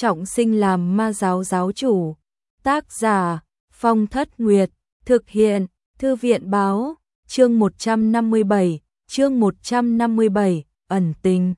trọng sinh làm ma giáo giáo chủ. Tác giả Phong Thất Nguyệt, thực hiện Thư viện báo, chương 157, ẩn tình.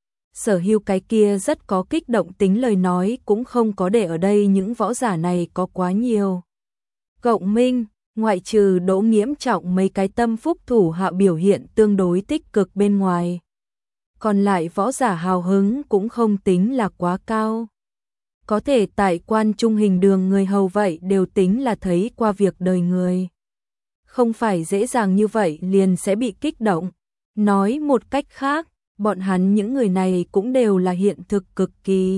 Sở Hưu cái kia rất có kích động tính lời nói cũng không có để ở đây, những võ giả này có quá nhiều. Cộng minh, ngoại trừ Đỗ Nghiễm Trọng mấy cái tâm phúc thủ hạ biểu hiện tương đối tích cực bên ngoài. Còn lại võ giả hào hứng cũng không tính là quá cao. Có thể tại Quan Trung Hình Đường người hầu vậy đều tính là thấy qua việc đời người. Không phải dễ dàng như vậy liền sẽ bị kích động. Nói một cách khác, bọn hắn những người này cũng đều là hiện thực cực kỳ.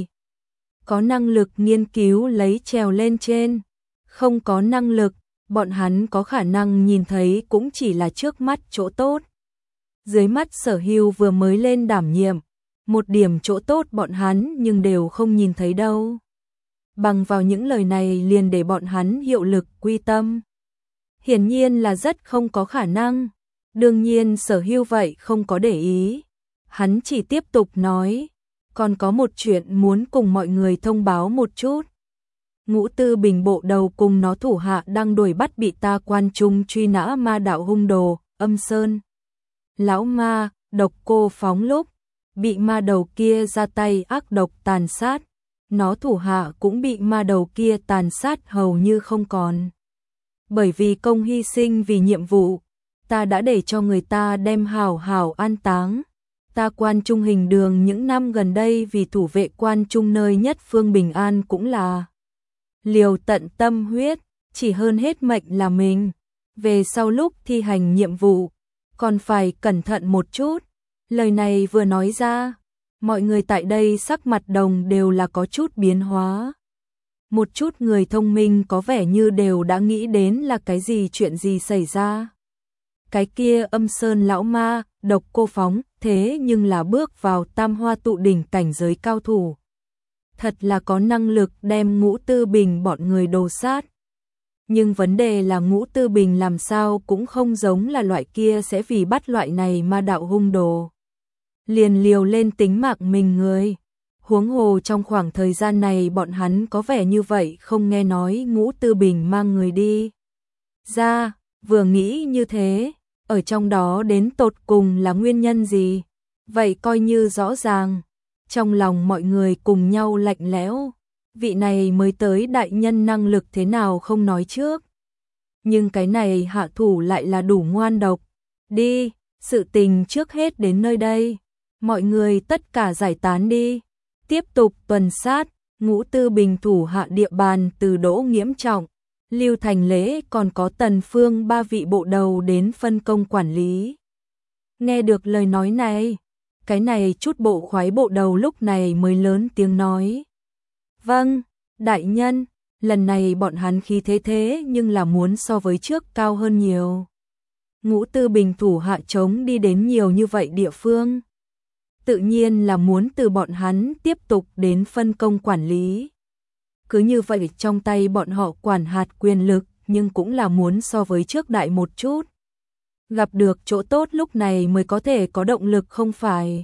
Có năng lực nghiên cứu lấy trèo lên trên. Không có năng lực, bọn hắn có khả năng nhìn thấy cũng chỉ là trước mắt chỗ tốt. Dưới mắt Sở Hưu vừa mới lên đảm nhiệm, một điểm chỗ tốt bọn hắn nhưng đều không nhìn thấy đâu. Bằng vào những lời này liền để bọn hắn hiệu lực quy tâm. Hiển nhiên là rất không có khả năng. Đương nhiên Sở Hưu vậy không có để ý. Hắn chỉ tiếp tục nói, còn có một chuyện muốn cùng mọi người thông báo một chút. Ngũ Tư Bình bộ đầu cùng nó thủ hạ đang đuổi bắt bị ta Quan Trung truy nã ma đạo hung đồ, Âm Sơn. Lão ma, Độc Cô Phóng lúc bị ma đầu kia ra tay ác độc tàn sát, nó thủ hạ cũng bị ma đầu kia tàn sát hầu như không còn. Bởi vì công hy sinh vì nhiệm vụ, ta đã để cho người ta đem hảo hảo an táng. Ta Quan Trung Hình Đường những năm gần đây vì thủ vệ Quan Trung nơi nhất phương bình an cũng là liều tận tâm huyết, chỉ hơn hết mệnh là mình. Về sau lúc thi hành nhiệm vụ, còn phải cẩn thận một chút. Lời này vừa nói ra, mọi người tại đây sắc mặt đồng đều là có chút biến hóa. Một chút người thông minh có vẻ như đều đã nghĩ đến là cái gì, chuyện gì xảy ra. Cái kia Âm Sơn lão ma, Độc Cô Phóng, thế nhưng là bước vào Tam Hoa Tụ Đỉnh cảnh giới cao thủ. Thật là có năng lực đem Ngũ Tư Bình bọn người đồ sát. Nhưng vấn đề là Ngũ Tư Bình làm sao cũng không giống là loại kia sẽ vì bắt loại này ma đạo hung đồ liền liều lên tính mạng mình người. Huống hồ trong khoảng thời gian này bọn hắn có vẻ như vậy không nghe nói Ngũ Tư Bình mang người đi ra, vừa nghĩ như thế, ở trong đó đến tột cùng là nguyên nhân gì, vậy coi như rõ ràng. Trong lòng mọi người cùng nhau lạnh lẽo, vị này mới tới đại nhân năng lực thế nào không nói trước. Nhưng cái này hạ thủ lại là đủ ngoan độc. Đi, sự tình trước hết đến nơi đây. Mọi người tất cả giải tán đi. Tiếp tục tuần sát, Ngũ Tư Bình thủ hạ địa bàn từ Đỗ Nghiễm Trọng, Lưu Thành Lễ còn có Tần Phương ba vị bộ đầu đến phân công quản lý. Nghe được lời nói này, cái này chút bộ khoái bộ đầu lúc này mới lớn tiếng nói. Vâng, đại nhân, lần này bọn hắn khí thế nhưng là muốn so với trước cao hơn nhiều. Ngũ Tư Bình thủ hạ chống đi đến nhiều như vậy địa phương. Tự nhiên là muốn từ bọn hắn tiếp tục đến phân công quản lý. Cứ như vậy trong tay bọn họ quản hạt quyền lực nhưng cũng là muốn so với trước đại một chút. Gặp được chỗ tốt lúc này mới có thể có động lực không phải.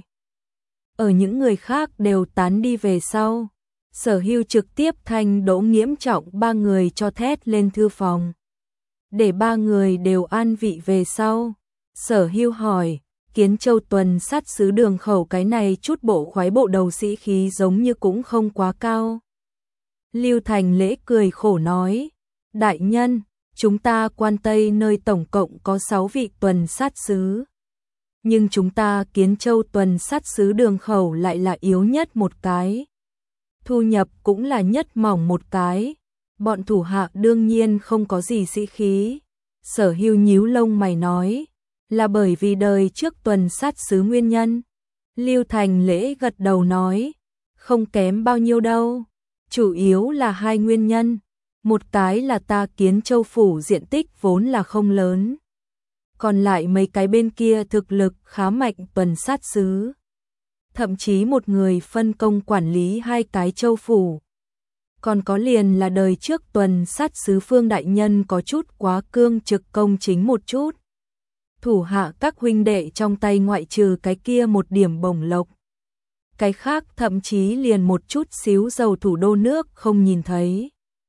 Ở những người khác đều tán đi về sau, Sở Hưu trực tiếp thanh Đỗ Nghiễm Trọng ba người cho thét lên thư phòng. Để ba người đều an vị về sau, Sở Hưu hỏi, Kiến Châu tuần sát sứ Đường Khẩu cái này chút bộ khoái bộ đầu sĩ khí giống như cũng không quá cao. Lưu Thành Lễ cười khổ nói, đại nhân, chúng ta Quan Tây nơi tổng cộng có 6 vị tuần sát sứ. Nhưng chúng ta Kiến Châu tuần sát sứ Đường Khẩu lại là yếu nhất một cái. Thu nhập cũng là nhất mỏng một cái. Bọn thủ hạ đương nhiên không có gì sĩ khí. Sở Hưu nhíu lông mày nói, là bởi vì đời trước tuần sát sứ nguyên nhân. Lưu Thành Lễ gật đầu nói, không kém bao nhiêu đâu. Chủ yếu là hai nguyên nhân. Một cái là ta Kiến Châu phủ diện tích vốn là không lớn. Còn lại mấy cái bên kia thực lực khá mạnh tuần sát sứ. Thậm chí một người phân công quản lý hai cái châu phủ. Còn có liền là đời trước tuần sát sứ Phương đại nhân có chút quá cương trực công chính một chút. Thủ hạ các huynh đệ trong tay ngoại trừ cái kia một điểm bổng lộc. cái khác thậm chí liền một chút xíu dầu thủ đô nước không nhìn thấy.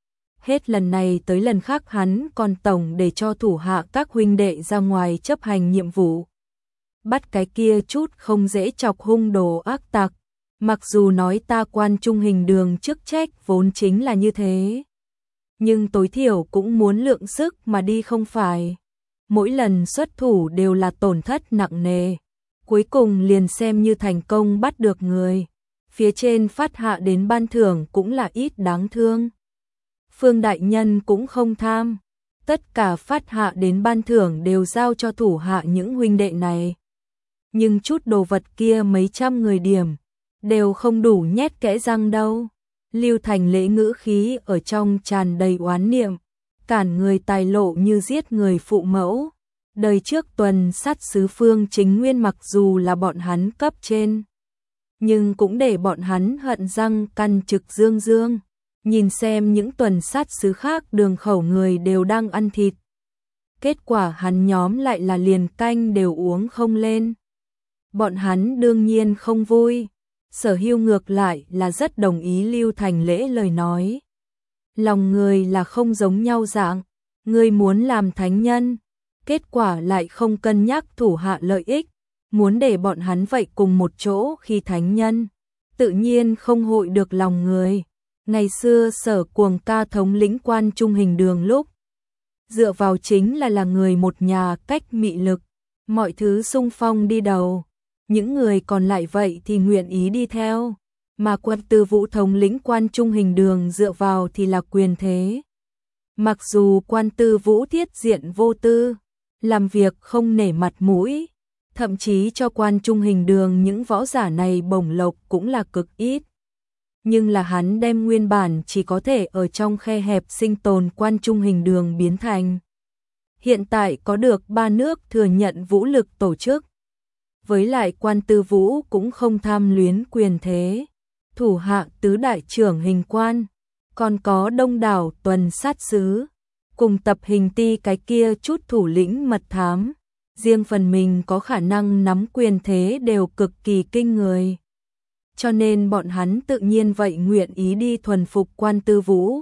Hết lần này tới lần khác hắn còn tổng để cho thủ hạ các huynh đệ ra ngoài chấp hành nhiệm vụ. Bắt cái kia chút không dễ chọc hung đồ ác tặc. Mặc dù nói ta Quan Trung Hình Đường chức trách vốn chính là như thế, nhưng tối thiểu cũng muốn lượng sức mà đi không phải. Mỗi lần xuất thủ đều là tổn thất nặng nề, cuối cùng liền xem như thành công bắt được người. Phía trên phát hạ đến ban thưởng cũng là ít đáng thương. Phương đại nhân cũng không tham, tất cả phát hạ đến ban thưởng đều giao cho thủ hạ những huynh đệ này. Nhưng chút đồ vật kia mấy trăm người điểm, đều không đủ nhét kẽ răng đâu. Lưu Thành Lễ ngữ khí ở trong tràn đầy oán niệm, cản người tài lộ như giết người phụ mẫu. Đời trước tuần sát sứ Phương Chính Nguyên mặc dù là bọn hắn cấp trên, nhưng cũng để bọn hắn hận răng căn trực dương dương. Nhìn xem những tuần sát sứ khác đường khẩu người đều đang ăn thịt. Kết quả hắn nhóm lại là liền canh đều uống không lên. Bọn hắn đương nhiên không vui. Sở Hưu ngược lại là rất đồng ý Lưu Thành Lễ lời nói. Lòng người là không giống nhau dạng, người muốn làm thánh nhân, kết quả lại không cân nhắc thủ hạ lợi ích, muốn để bọn hắn vậy cùng một chỗ khi thánh nhân, tự nhiên không hội được lòng người. Ngày xưa Sở Cuồng Ca thống lĩnh Quan Trung Hình Đường lúc, dựa vào chính là người một nhà cách mị lực, mọi thứ sung phong đi đầu. Những người còn lại vậy thì nguyện ý đi theo, mà Quan Tư Vũ thống lĩnh Quan Trung Hình Đường dựa vào thì là quyền thế. Mặc dù Quan Tư Vũ thiết diện vô tư, làm việc không nể mặt mũi, thậm chí cho Quan Trung Hình Đường những võ giả này bổng lộc cũng là cực ít. Nhưng là hắn đem nguyên bản chỉ có thể ở trong khe hẹp sinh tồn Quan Trung Hình Đường biến thành hiện tại có được 3 nước thừa nhận vũ lực tổ chức. Với lại Quan Tư Vũ cũng không tham luyến quyền thế, thủ hạ tứ đại trưởng hình quan, còn có đông đảo tuần sát sứ, cùng tập hình ti cái kia chút thủ lĩnh mật thám, riêng phần mình có khả năng nắm quyền thế đều cực kỳ kinh người. Cho nên bọn hắn tự nhiên vậy nguyện ý đi thuần phục Quan Tư Vũ.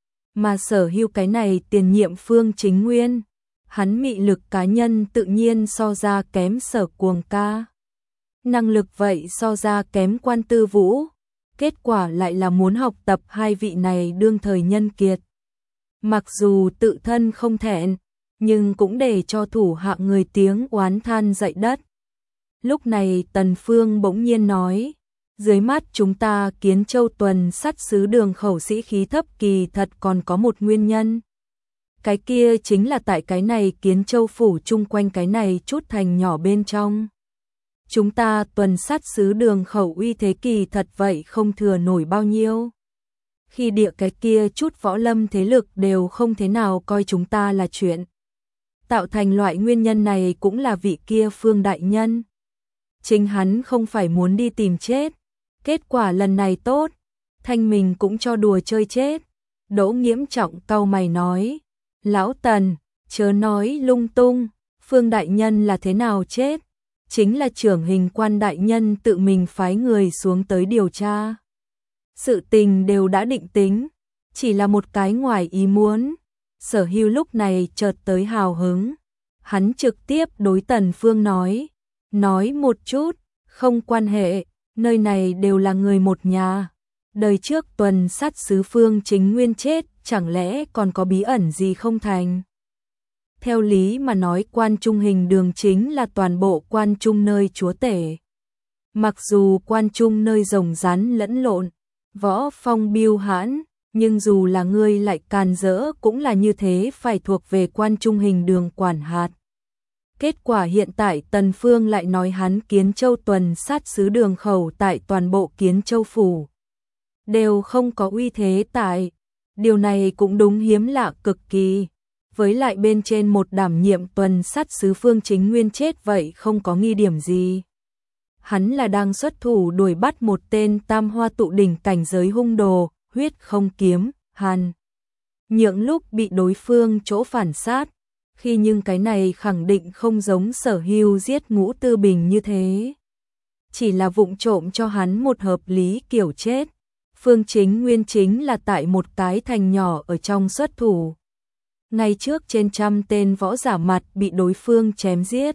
Mà Sở Hưu cái này tiền nhiệm Phương Chính Nguyên, hắn mị lực cá nhân tự nhiên so ra kém Sở Cuồng Ca. Năng lực vậy so ra kém Quan Tư Vũ, kết quả lại là muốn học tập hai vị này đương thời nhân kiệt. Mặc dù tự thân không thẹn, nhưng cũng để cho thủ hạ người tiếng oán than dậy đất. Lúc này Tần Phương bỗng nhiên nói, dưới mắt chúng ta Kiến Châu tuần sát sứ đường khẩu sĩ khí thấp kỳ thật còn có một nguyên nhân. Cái kia chính là tại cái này Kiến Châu phủ chung quanh cái này chút thành nhỏ bên trong. Chúng ta tuần sát sứ đường khẩu uy thế kỳ thật vậy không thừa nổi bao nhiêu. Khi địa cái kia chút võ lâm thế lực đều không thế nào coi chúng ta là chuyện. Tạo thành loại nguyên nhân này cũng là vị kia Phương đại nhân. Chính hắn không phải muốn đi tìm chết. Kết quả lần này tốt, thanh mình cũng cho đùa chơi chết. Đỗ Nghiễm Trọng cau mày nói, lão Tần, chớ nói lung tung, Phương đại nhân là thế nào chết? Chính là trưởng hình quan đại nhân tự mình phái người xuống tới điều tra. Sự tình đều đã định tính, chỉ là một cái ngoài ý muốn. Sở Hưu lúc này chợt tới hào hứng. Hắn trực tiếp đối Tần Phương nói một chút, không quan hệ, nơi này đều là người một nhà. Đời trước tuần sát sứ Phương Chính Nguyên chết, chẳng lẽ còn có bí ẩn gì không thành? Theo lý mà nói Quan Trung Hình Đường chính là toàn bộ Quan Trung nơi chúa tể. Mặc dù Quan Trung nơi rồng rắn lẫn lộn, võ phong biêu hãn, nhưng dù là ngươi lại càn rỡ cũng là như thế phải thuộc về Quan Trung Hình Đường quản hạt. Kết quả hiện tại Tần Phương lại nói hắn Kiến Châu tuần sát sứ đường khẩu tại toàn bộ Kiến Châu phủ đều không có uy thế tại. Điều này cũng đúng hiếm lạ cực kỳ. Với lại bên trên một đảm nhiệm tuần sát sứ Phương Chính Nguyên chết vậy không có nghi điểm gì. Hắn là đang xuất thủ đuổi bắt một tên tam hoa tụ đỉnh cảnh giới hung đồ, huyết không kiếm, Hàn. Nhượng lúc bị đối phương chỗ phản sát, khi nhưng cái này khẳng định không giống Sở Hưu giết Ngũ Tư Bình như thế. chỉ là vụng trộm cho hắn một hợp lý kiểu chết. Phương Chính Nguyên chính là tại một cái thành nhỏ ở trong xuất thủ. Ngay trước trên trăm tên võ giả mặt bị đối phương chém giết.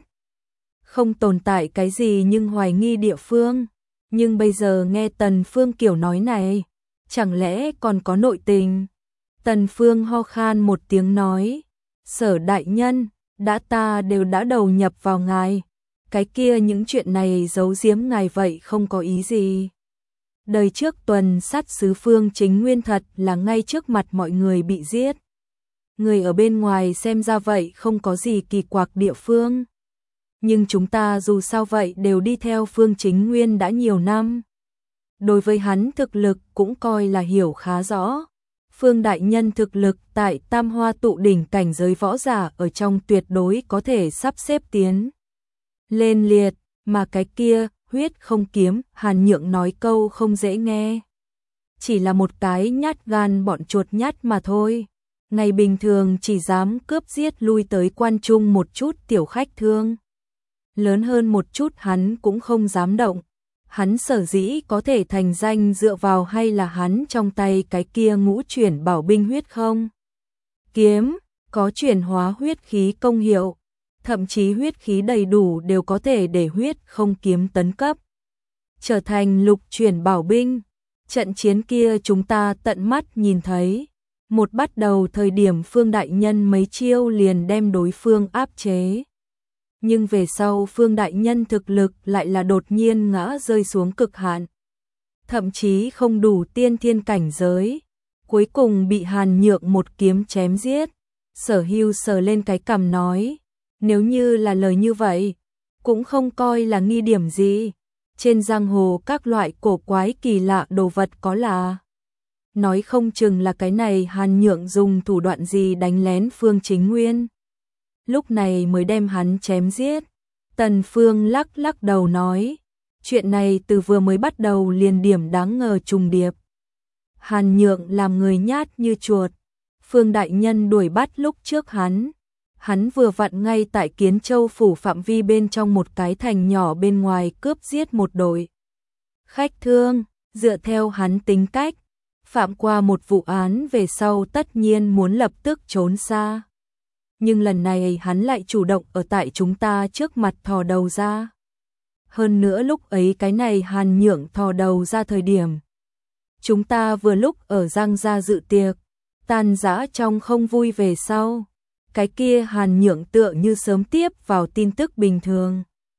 Không tồn tại cái gì nhưng hoài nghi địa phương. Nhưng bây giờ nghe Tần Phương kiểu nói này, chẳng lẽ còn có nội tình? Tần Phương ho khan một tiếng nói, Sở đại nhân, ta đều đã đầu nhập vào ngài. Cái kia những chuyện này giấu giếm ngài vậy không có ý gì. Đời trước tuần sát sứ Phương Chính Nguyên thật là ngay trước mặt mọi người bị giết. Người ở bên ngoài xem ra vậy không có gì kỳ quặc địa phương. Nhưng chúng ta dù sao vậy đều đi theo Phương Chính Nguyên đã nhiều năm. Đối với hắn thực lực cũng coi là hiểu khá rõ. Phương đại nhân thực lực tại Tam Hoa tụ đỉnh cảnh giới võ giả ở trong tuyệt đối có thể sắp xếp tiến lên liệt, mà cái kia, huyết không kiếm, Hàn Nhượng nói câu không dễ nghe. Chỉ là một cái nhát gan bọn chuột nhát mà thôi. Ngày bình thường chỉ dám cướp giết lui tới quan trung một chút tiểu khách thương. Lớn hơn một chút hắn cũng không dám động. Hắn sở dĩ có thể thành danh dựa vào hay là hắn trong tay cái kia ngũ chuyển bảo binh huyết không? Kiếm, có chuyển hóa huyết khí công hiệu. Thậm chí huyết khí đầy đủ đều có thể để huyết không kiếm tấn cấp. Trở thành lục chuyển bảo binh. Trận chiến kia chúng ta tận mắt nhìn thấy. Một bắt đầu thời điểm Phương đại nhân mấy chiêu liền đem đối phương áp chế. Nhưng về sau Phương đại nhân thực lực lại là đột nhiên ngã rơi xuống cực hạn. Thậm chí không đủ tiên thiên cảnh giới. Cuối cùng bị Hàn Nhượng một kiếm chém giết. Sở Hưu sờ lên cái cằm nói. Nếu như là lời như vậy, cũng không coi là nghi điểm gì. Trên giang hồ các loại cổ quái kỳ lạ đồ vật có là. Nói không chừng là cái này Hàn Nhượng dùng thủ đoạn gì đánh lén Phương Chính Nguyên. Lúc này mới đem hắn chém giết. Tần Phương lắc lắc đầu nói. Chuyện này từ vừa mới bắt đầu liền điểm đáng ngờ trùng điệp. Hàn Nhượng làm người nhát như chuột. Phương đại nhân đuổi bắt lúc trước hắn. Hắn vừa vặn ngay tại Kiến Châu phủ phạm vi bên trong một cái thành nhỏ bên ngoài cướp giết một đội khách thương, dựa theo hắn tính cách, phạm qua một vụ án về sau tất nhiên muốn lập tức trốn xa. Nhưng lần này hắn lại chủ động ở tại chúng ta trước mặt thò đầu ra. Hơn nữa lúc ấy cái này Hàn Nhượng thò đầu ra thời điểm. Chúng ta vừa lúc ở Giang gia dự tiệc, tan rã trong không vui về sau. Cái kia Hàn Nhượng tựa như sớm tiếp vào tin tức bình thường.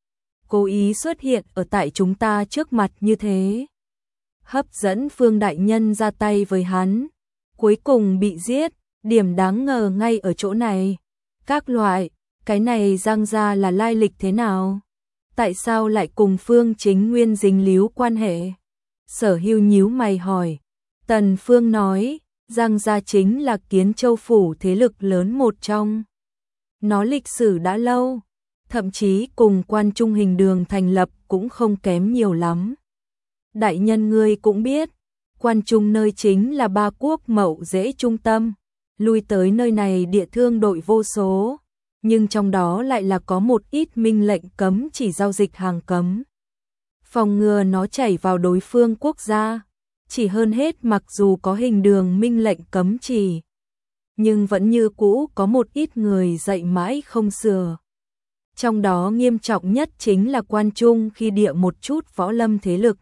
Cố ý xuất hiện ở tại chúng ta trước mặt như thế. Hấp dẫn Phương đại nhân ra tay với hắn. Cuối cùng bị giết, điểm đáng ngờ ngay ở chỗ này. Các loại, cái này Giang gia là lai lịch thế nào? Tại sao lại cùng Phương Chính Nguyên dính líu quan hệ? Sở Hưu nhíu mày hỏi. Tần Phương nói. Giang gia chính là Kiến Châu phủ thế lực lớn một trong. Nó lịch sử đã lâu, thậm chí cùng Quan Trung Hình Đường thành lập cũng không kém nhiều lắm. Đại nhân ngươi cũng biết, Quan Trung nơi chính là ba quốc mậu dễ trung tâm, lui tới nơi này địa thương đội vô số, nhưng trong đó lại là có một ít minh lệnh cấm chỉ giao dịch hàng cấm. Phòng ngừa nó chảy vào đối phương quốc gia. Chỉ hơn hết mặc dù có Hình Đường minh lệnh cấm chỉ, nhưng vẫn như cũ có một ít người dạy mãi không sửa. Trong đó nghiêm trọng nhất chính là Quan Trung khi địa một chút võ lâm thế lực.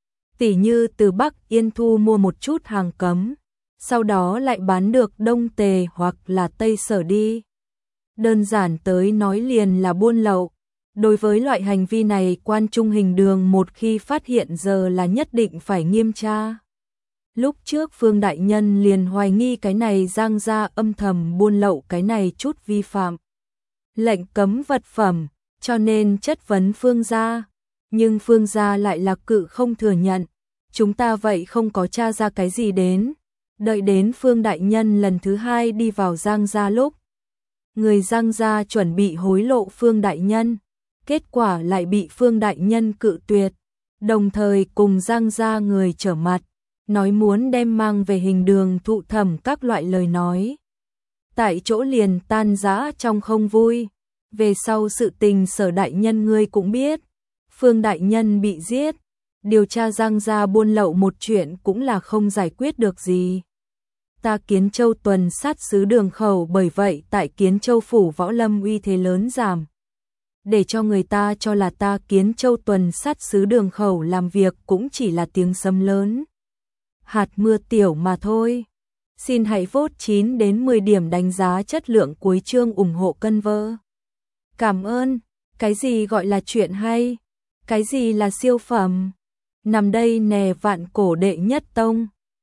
Tỉ như từ Bắc Yên Thu mua một chút hàng cấm, sau đó lại bán được Đông Tề hoặc là Tây Sở đi. Đơn giản tới nói liền là buôn lậu. Đối với loại hành vi này Quan Trung Hình Đường một khi phát hiện giờ là nhất định phải nghiêm tra. Lúc trước Phương đại nhân liền hoài nghi cái này Giang gia âm thầm buôn lậu cái này chút vi phạm lệnh cấm vật phẩm, cho nên chất vấn Phương gia. Nhưng Phương gia lại là cự không thừa nhận. Chúng ta vậy không có tra ra cái gì đến. Đợi đến Phương đại nhân lần thứ hai đi vào Giang gia lúc. Người Giang gia chuẩn bị hối lộ Phương đại nhân. Kết quả lại bị Phương đại nhân cự tuyệt, đồng thời cùng Giang gia người trở mặt, nói muốn đem mang về Hình Đường thụ thẩm các loại lời nói. Tại chỗ liền tan rã trong không vui, về sau sự tình Sở đại nhân ngươi cũng biết, Phương đại nhân bị giết, điều tra Giang gia buôn lậu một chuyện cũng là không giải quyết được gì. Ta Kiến Châu tuần sát sứ Đường Khẩu, bởi vậy tại Kiến Châu phủ võ lâm uy thế lớn giảm. Để cho người ta cho là ta Kiến Châu tuần sát sứ Đường Khẩu làm việc cũng chỉ là tiếng sấm lớn, hạt mưa tiểu mà thôi. Xin hãy vote 9 đến 10 điểm đánh giá chất lượng cuối chương ủng hộ cân vơ. Cảm ơn. Cái gì gọi là chuyện hay? Cái gì là siêu phẩm? Nằm đây nè, vạn cổ đệ nhất tông.